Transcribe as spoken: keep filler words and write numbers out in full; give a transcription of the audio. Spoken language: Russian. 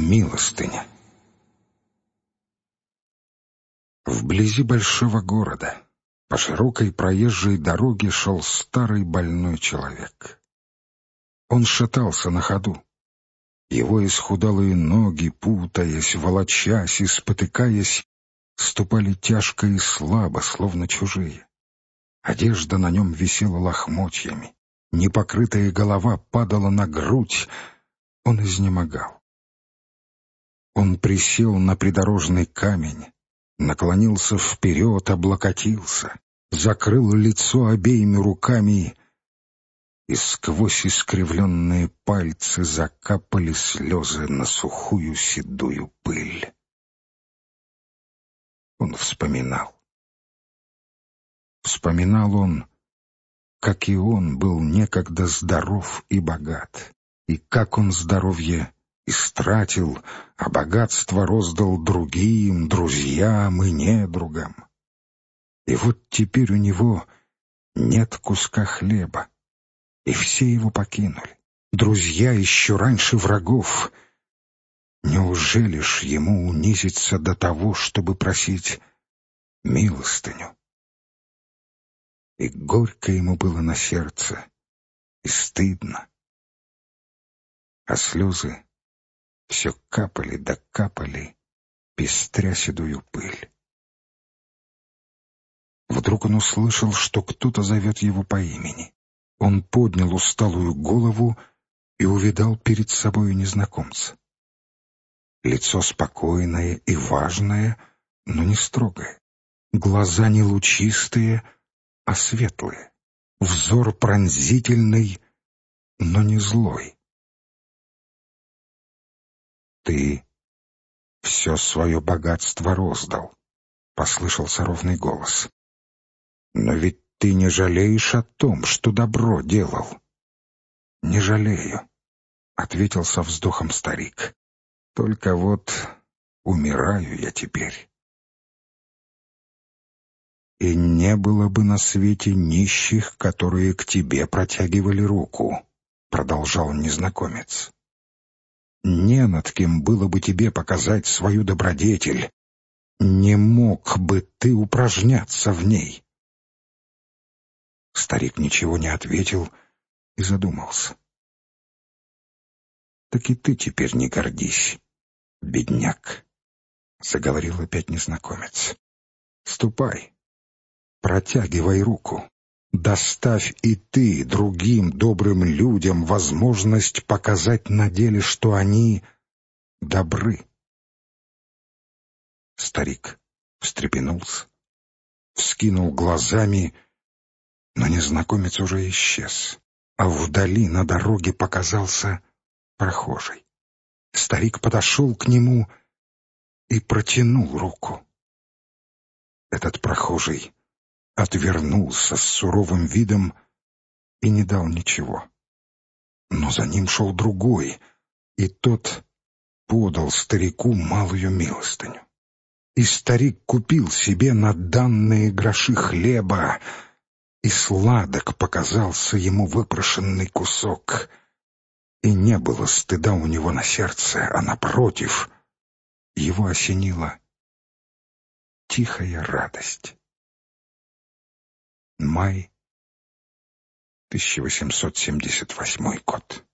Милостыня. Вблизи большого города по широкой проезжей дороге шел старый больной человек. Он шатался на ходу. Его исхудалые ноги, путаясь, волочась и спотыкаясь, ступали тяжко и слабо, словно чужие. Одежда на нем висела лохмотьями, непокрытая голова падала на грудь. Он изнемогал. Он присел на придорожный камень, наклонился вперед, облокотился, закрыл лицо обеими руками, и сквозь искривленные пальцы закапали слезы на сухую седую пыль. Он вспоминал. Вспоминал он, как и он был некогда здоров и богат, и как он здоровье истратил, а богатство роздал другим, друзьям и недругам. И вот теперь у него нет куска хлеба, и все его покинули, друзья еще раньше врагов. Неужели ж ему унизиться до того, чтобы просить милостыню? И горько ему было на сердце, и стыдно. А слезы все капали да капали, пестря седую пыль. Вдруг он услышал, что кто-то зовет его по имени. Он поднял усталую голову и увидал перед собою незнакомца. Лицо спокойное и важное, но не строгое. Глаза не лучистые, а светлые. Взор пронзительный, но не злой. «Ты все свое богатство роздал», — послышался ровный голос. «Но ведь ты не жалеешь о том, что добро делал». «Не жалею», — ответил со вздохом старик. «Только вот умираю я теперь». «И не было бы на свете нищих, которые к тебе протягивали руку», — продолжал незнакомец. «Не над кем было бы тебе показать свою добродетель. Не мог бы ты упражняться в ней». Старик ничего не ответил и задумался. «Так и ты теперь не гордись, бедняк», — заговорил опять незнакомец. «Ступай, протягивай руку. Доставь и ты другим добрым людям возможность показать на деле, что они добры». Старик встрепенулся, вскинул глазами, но незнакомец уже исчез, а вдали на дороге показался прохожий. Старик подошел к нему и протянул руку. Этот прохожий отвернулся с суровым видом и не дал ничего. Но за ним шел другой, и тот подал старику малую милостыню. И старик купил себе на данные гроши хлеба, и сладок показался ему выпрошенный кусок. И не было стыда у него на сердце, а напротив, его осенила тихая радость. Май тысяча восемьсот семьдесят восьмой год.